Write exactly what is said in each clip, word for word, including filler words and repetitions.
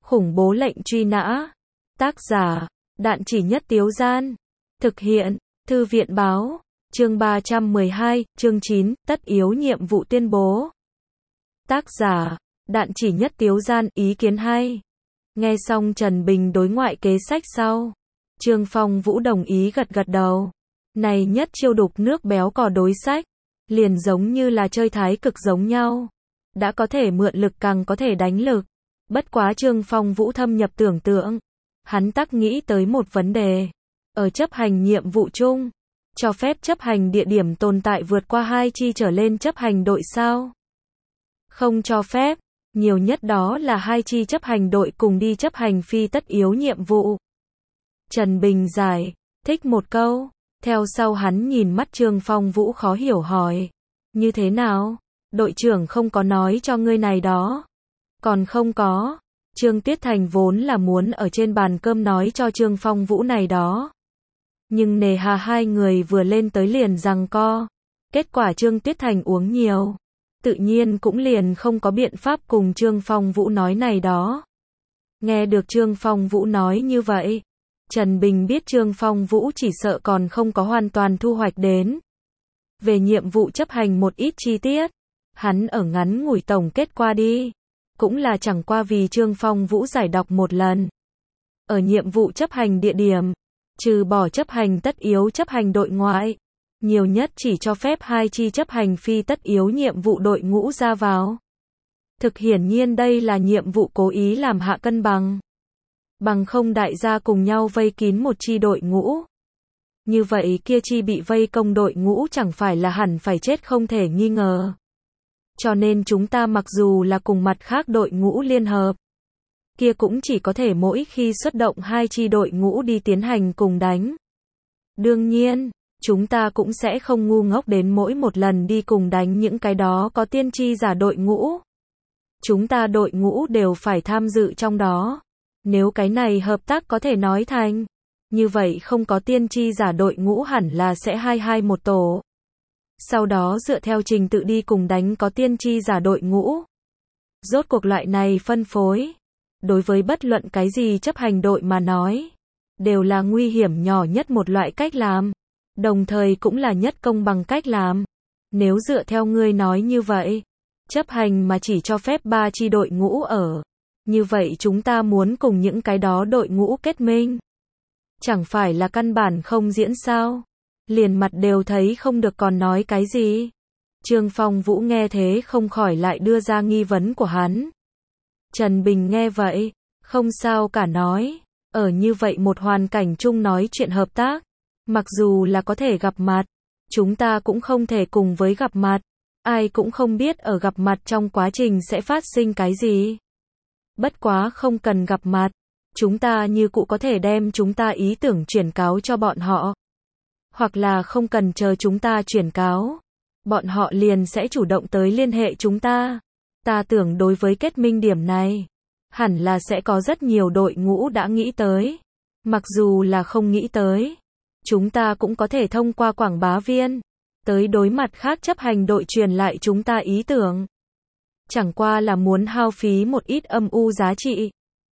Khủng bố lệnh truy nã. Tác giả, Đạn Chỉ Nhất Tiếu Gian. Thực hiện, Thư viện Báo. Chương ba trăm mười hai, chương chín, tất yếu nhiệm vụ tuyên bố. Tác giả, Đạn Chỉ Nhất Tiếu Gian. Ý kiến hay. Nghe xong Trần Bình đối ngoại kế sách sau, Trương Phong Vũ đồng ý gật gật đầu. Này nhất chiêu đục nước béo cò đối sách, liền giống như là chơi thái cực giống nhau. Đã có thể mượn lực càng có thể đánh lực. Bất quá Trương Phong Vũ thâm nhập tưởng tượng, hắn tắc nghĩ tới một vấn đề. Ở chấp hành nhiệm vụ chung, cho phép chấp hành địa điểm tồn tại vượt qua hai chi trở lên chấp hành đội sao? Không cho phép, nhiều nhất đó là hai chi chấp hành đội cùng đi chấp hành phi tất yếu nhiệm vụ. Trần Bình giải thích một câu, theo sau hắn nhìn mắt Trương Phong Vũ khó hiểu hỏi. Như thế nào? Đội trưởng không có nói cho ngươi này đó. Còn không có. Trương Tuyết Thành vốn là muốn ở trên bàn cơm nói cho Trương Phong Vũ này đó. Nhưng nề hà hai người vừa lên tới liền giằng co. Kết quả Trương Tuyết Thành uống nhiều. Tự nhiên cũng liền không có biện pháp cùng Trương Phong Vũ nói này đó. Nghe được Trương Phong Vũ nói như vậy, Trần Bình biết Trương Phong Vũ chỉ sợ còn không có hoàn toàn thu hoạch đến. Về nhiệm vụ chấp hành một ít chi tiết, hắn ở ngắn ngủi tổng kết qua đi. Cũng là chẳng qua vì Trương Phong Vũ giải đọc một lần. Ở nhiệm vụ chấp hành địa điểm, trừ bỏ chấp hành tất yếu chấp hành đội ngoại, nhiều nhất chỉ cho phép hai chi chấp hành phi tất yếu nhiệm vụ đội ngũ ra vào. Thực hiển nhiên đây là nhiệm vụ cố ý làm hạ cân bằng. Bằng không đại gia cùng nhau vây kín một chi đội ngũ. Như vậy kia chi bị vây công đội ngũ chẳng phải là hẳn phải chết không thể nghi ngờ. Cho nên chúng ta mặc dù là cùng mặt khác đội ngũ liên hợp, kia cũng chỉ có thể mỗi khi xuất động hai chi đội ngũ đi tiến hành cùng đánh. Đương nhiên, chúng ta cũng sẽ không ngu ngốc đến mỗi một lần đi cùng đánh những cái đó có tiên tri giả đội ngũ. Chúng ta đội ngũ đều phải tham dự trong đó. Nếu cái này hợp tác có thể nói thành, như vậy không có tiên tri giả đội ngũ hẳn là sẽ hai hai một tổ. Sau đó dựa theo trình tự đi cùng đánh có tiên tri giả đội ngũ. Rốt cuộc loại này phân phối, đối với bất luận cái gì chấp hành đội mà nói, đều là nguy hiểm nhỏ nhất một loại cách làm, đồng thời cũng là nhất công bằng cách làm. Nếu dựa theo ngươi nói như vậy, chấp hành mà chỉ cho phép ba chi đội ngũ ở, như vậy chúng ta muốn cùng những cái đó đội ngũ kết minh. Chẳng phải là căn bản không diễn sao? Liền mặt đều thấy không được còn nói cái gì. Trương Phong Vũ nghe thế không khỏi lại đưa ra nghi vấn của hắn. Trần Bình nghe vậy, không sao cả nói, ở như vậy một hoàn cảnh chung nói chuyện hợp tác, mặc dù là có thể gặp mặt, chúng ta cũng không thể cùng với gặp mặt, ai cũng không biết ở gặp mặt trong quá trình sẽ phát sinh cái gì. Bất quá không cần gặp mặt, chúng ta như cũ có thể đem chúng ta ý tưởng chuyển cáo cho bọn họ. Hoặc là không cần chờ chúng ta chuyển cáo, bọn họ liền sẽ chủ động tới liên hệ chúng ta. Ta tưởng đối với kết minh điểm này, hẳn là sẽ có rất nhiều đội ngũ đã nghĩ tới. Mặc dù là không nghĩ tới, chúng ta cũng có thể thông qua quảng bá viên, tới đối mặt khác chấp hành đội truyền lại chúng ta ý tưởng. Chẳng qua là muốn hao phí một ít âm u giá trị.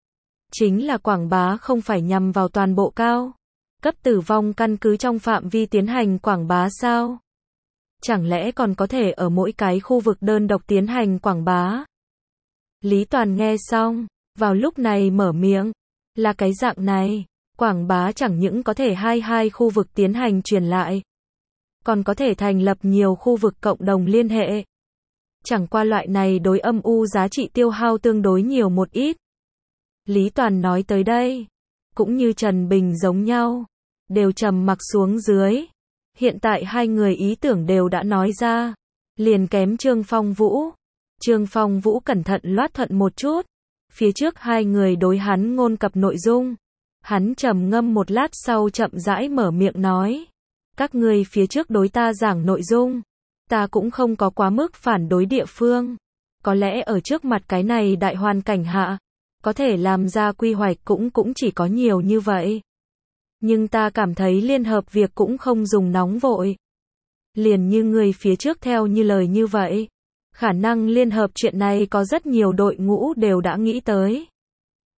Chính là quảng bá không phải nhằm vào toàn bộ cao cấp tử vong căn cứ trong phạm vi tiến hành quảng bá sao? Chẳng lẽ còn có thể ở mỗi cái khu vực đơn độc tiến hành quảng bá? Lý Toàn nghe xong, vào lúc này mở miệng, là cái dạng này, quảng bá chẳng những có thể hai hai khu vực tiến hành truyền lại, còn có thể thành lập nhiều khu vực cộng đồng liên hệ. Chẳng qua loại này đối âm u giá trị tiêu hao tương đối nhiều một ít. Lý Toàn nói tới đây, cũng như Trần Bình giống nhau, đều trầm mặc xuống dưới. Hiện tại hai người ý tưởng đều đã nói ra, liền kém Trương Phong Vũ. Trương Phong Vũ cẩn thận loát thuận một chút, phía trước hai người đối hắn ngôn cập nội dung. Hắn trầm ngâm một lát sau chậm rãi mở miệng nói, các ngươi phía trước đối ta giảng nội dung, ta cũng không có quá mức phản đối địa phương. Có lẽ ở trước mặt cái này đại hoàn cảnh hạ, có thể làm ra quy hoạch cũng cũng chỉ có nhiều như vậy. Nhưng ta cảm thấy liên hợp việc cũng không dùng nóng vội. Liền như người phía trước theo như lời như vậy, khả năng liên hợp chuyện này có rất nhiều đội ngũ đều đã nghĩ tới.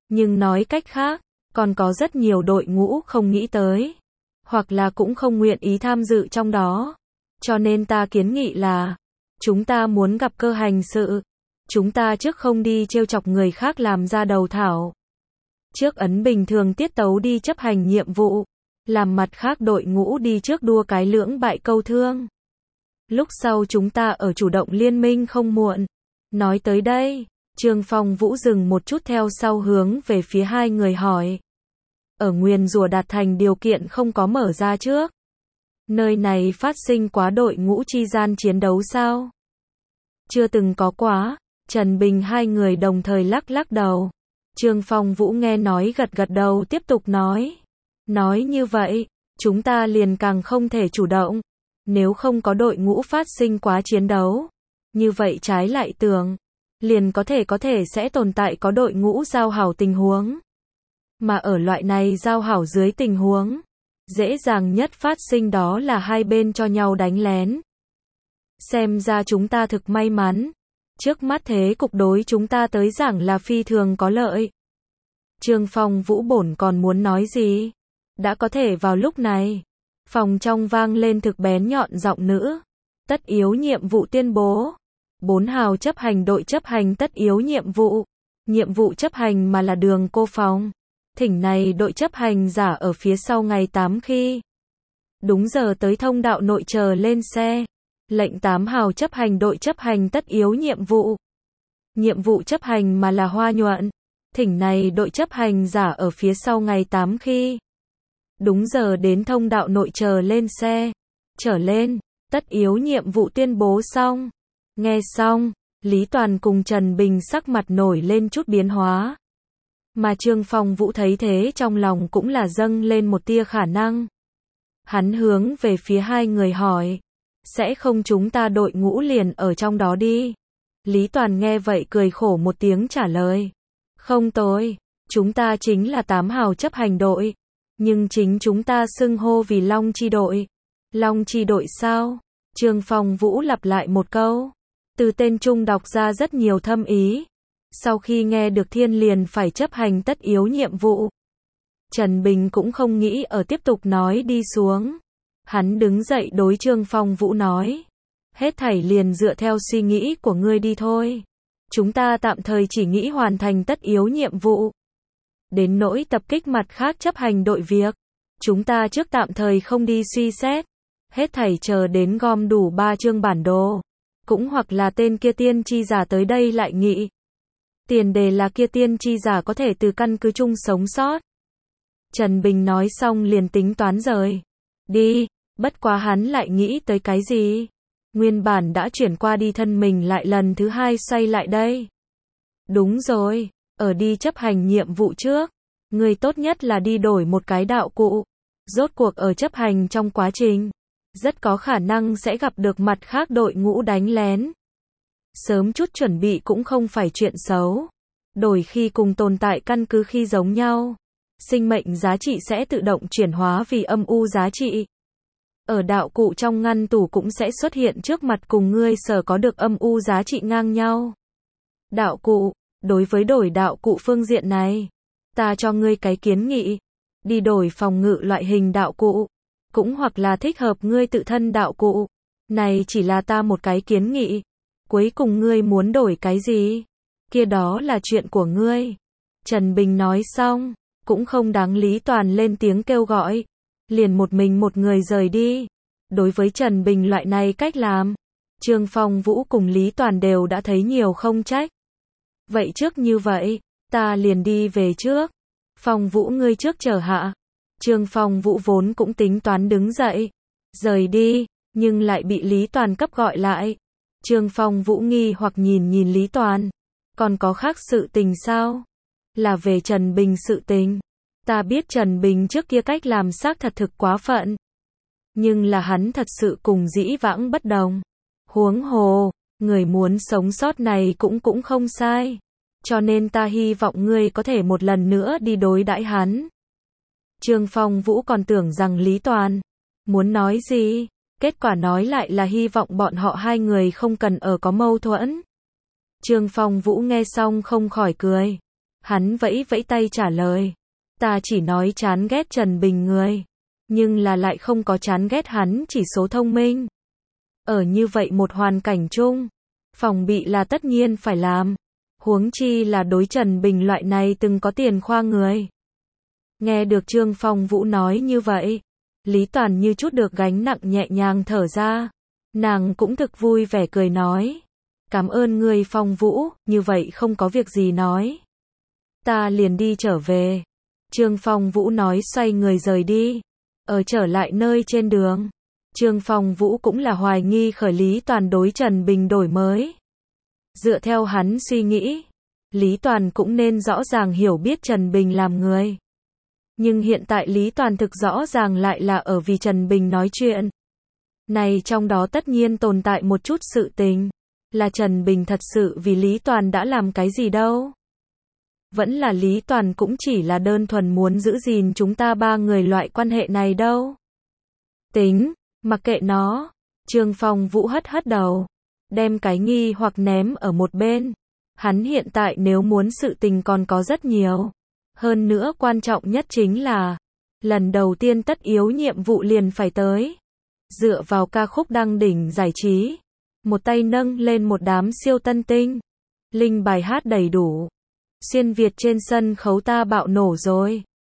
Nhưng nói cách khác, còn có rất nhiều đội ngũ không nghĩ tới, hoặc là cũng không nguyện ý tham dự trong đó. Cho nên ta kiến nghị là, chúng ta muốn gặp cơ hành sự, chúng ta trước không đi trêu chọc người khác làm ra đầu thảo. Trước ấn bình thường tiết tấu đi chấp hành nhiệm vụ, làm mặt khác đội ngũ đi trước đua cái lưỡng bại câu thương. Lúc sau chúng ta ở chủ động liên minh không muộn. Nói tới đây, Trương Phong Vũ dừng một chút theo sau hướng về phía hai người hỏi. Ở nguyền rủa đạt thành điều kiện không có mở ra trước. Nơi này phát sinh quá đội ngũ chi gian chiến đấu sao? Chưa từng có quá. Trần Bình hai người đồng thời lắc lắc đầu. Trương Phong Vũ nghe nói gật gật đầu tiếp tục nói. Nói như vậy, chúng ta liền càng không thể chủ động. Nếu không có đội ngũ phát sinh quá chiến đấu, như vậy trái lại tưởng, liền có thể có thể sẽ tồn tại có đội ngũ giao hảo tình huống. Mà ở loại này giao hảo dưới tình huống, dễ dàng nhất phát sinh đó là hai bên cho nhau đánh lén. Xem ra chúng ta thực may mắn. Trước mắt thế cục đối chúng ta tới giảng là phi thường có lợi. Trương Phong Vũ bổn còn muốn nói gì? Đã có thể vào lúc này. Phòng trong vang lên thực bén nhọn giọng nữ. Tất yếu nhiệm vụ tuyên bố. Bốn hào chấp hành đội chấp hành tất yếu nhiệm vụ. Nhiệm vụ chấp hành mà là đường cô phòng. Thỉnh này đội chấp hành giả ở phía sau ngày tám khi. Đúng giờ tới thông đạo nội chờ lên xe. Lệnh tám hào chấp hành đội chấp hành tất yếu nhiệm vụ. Nhiệm vụ chấp hành mà là hoa nhuận. Thỉnh này đội chấp hành giả ở phía sau ngày tám khi. Đúng giờ đến thông đạo nội chờ lên xe. Trở lên, tất yếu nhiệm vụ tuyên bố xong. Nghe xong, Lý Toàn cùng Trần Bình sắc mặt nổi lên chút biến hóa. Mà Trương Phong Vũ thấy thế trong lòng cũng là dâng lên một tia khả năng. Hắn hướng về phía hai người hỏi. Sẽ không chúng ta đội ngũ liền ở trong đó đi. Lý Toàn nghe vậy cười khổ một tiếng trả lời. Không tôi, chúng ta chính là tám hào chấp hành đội. Nhưng chính chúng ta xưng hô vì Long Chi đội. Long Chi đội sao? Trương Phong Vũ lặp lại một câu. Từ tên trung đọc ra rất nhiều thâm ý. Sau khi nghe được thiên liền phải chấp hành tất yếu nhiệm vụ. Trần Bình cũng không nghĩ ở tiếp tục nói đi xuống. Hắn đứng dậy đối Trương Phong Vũ nói. Hết thảy liền dựa theo suy nghĩ của ngươi đi thôi. Chúng ta tạm thời chỉ nghĩ hoàn thành tất yếu nhiệm vụ. Đến nỗi tập kích mặt khác chấp hành đội việc. Chúng ta trước tạm thời không đi suy xét. Hết thảy chờ đến gom đủ ba chương bản đồ. Cũng hoặc là tên kia tiên tri giả tới đây lại nghị. Tiền đề là kia tiên tri giả có thể từ căn cứ chung sống sót. Trần Bình nói xong liền tính toán rời. Đi, bất quá hắn lại nghĩ tới cái gì? Nguyên bản đã chuyển qua đi thân mình lại lần thứ hai xoay lại đây. Đúng rồi, ở đi chấp hành nhiệm vụ trước. Người tốt nhất là đi đổi một cái đạo cụ. Rốt cuộc ở chấp hành trong quá trình. Rất có khả năng sẽ gặp được mặt khác đội ngũ đánh lén. Sớm chút chuẩn bị cũng không phải chuyện xấu. Đổi khi cùng tồn tại căn cứ khi giống nhau. Sinh mệnh giá trị sẽ tự động chuyển hóa vì âm u giá trị. Ở đạo cụ trong ngăn tủ cũng sẽ xuất hiện trước mặt cùng ngươi sở có được âm u giá trị ngang nhau. Đạo cụ, đối với đổi đạo cụ phương diện này, ta cho ngươi cái kiến nghị. Đi đổi phòng ngự loại hình đạo cụ. Cũng hoặc là thích hợp ngươi tự thân đạo cụ. Này chỉ là ta một cái kiến nghị. Cuối cùng ngươi muốn đổi cái gì? Kia đó là chuyện của ngươi. Trần Bình nói xong, cũng không đáng Lý Toàn lên tiếng kêu gọi. Liền một mình một người rời đi. Đối với Trần Bình loại này cách làm, Trương Phong Vũ cùng Lý Toàn đều đã thấy nhiều không trách. Vậy trước như vậy, ta liền đi về trước. Phong Vũ ngươi trước chờ hạ. Trương Phong Vũ vốn cũng tính toán đứng dậy, rời đi, nhưng lại bị Lý Toàn cấp gọi lại. Trương Phong Vũ nghi hoặc nhìn nhìn Lý Toàn. Còn có khác sự tình sao? Là về Trần Bình sự tình. Ta biết Trần Bình trước kia cách làm xác thật thực quá phận. Nhưng là hắn thật sự cùng dĩ vãng bất đồng. Huống hồ, người muốn sống sót này cũng cũng không sai. Cho nên ta hy vọng ngươi có thể một lần nữa đi đối đãi hắn. Trương Phong Vũ còn tưởng rằng Lý Toàn muốn nói gì, kết quả nói lại là hy vọng bọn họ hai người không cần ở có mâu thuẫn. Trương Phong Vũ nghe xong không khỏi cười. Hắn vẫy vẫy tay trả lời. Ta chỉ nói chán ghét Trần Bình người. Nhưng là lại không có chán ghét hắn chỉ số thông minh. Ở như vậy một hoàn cảnh chung, phòng bị là tất nhiên phải làm. Huống chi là đối Trần Bình loại này từng có tiền khoa người. Nghe được Trương Phong Vũ nói như vậy, Lý Toàn như chút được gánh nặng nhẹ nhàng thở ra. Nàng cũng thực vui vẻ cười nói. Cảm ơn ngươi Phong Vũ, như vậy không có việc gì nói. Ta liền đi trở về. Trương Phong Vũ nói xoay người rời đi. Ở trở lại nơi trên đường, Trương Phong Vũ cũng là hoài nghi khởi Lý Toàn đối Trần Bình đổi mới. Dựa theo hắn suy nghĩ, Lý Toàn cũng nên rõ ràng hiểu biết Trần Bình làm người. Nhưng hiện tại Lý Toàn thực rõ ràng lại là ở vì Trần Bình nói chuyện. Này trong đó tất nhiên tồn tại một chút sự tình. Là Trần Bình thật sự vì Lý Toàn đã làm cái gì đâu. Vẫn là Lý Toàn cũng chỉ là đơn thuần muốn giữ gìn chúng ta ba người loại quan hệ này đâu. Tính, mặc kệ nó. Trương Phong Vũ hất hất đầu. Đem cái nghi hoặc ném ở một bên. Hắn hiện tại nếu muốn sự tình còn có rất nhiều. Hơn nữa quan trọng nhất chính là, lần đầu tiên tất yếu nhiệm vụ liền phải tới. Dựa vào ca khúc đăng đỉnh giải trí. Một tay nâng lên một đám siêu tân tinh. Linh bài hát đầy đủ. Xuyên Việt trên sân khấu ta bạo nổ rồi.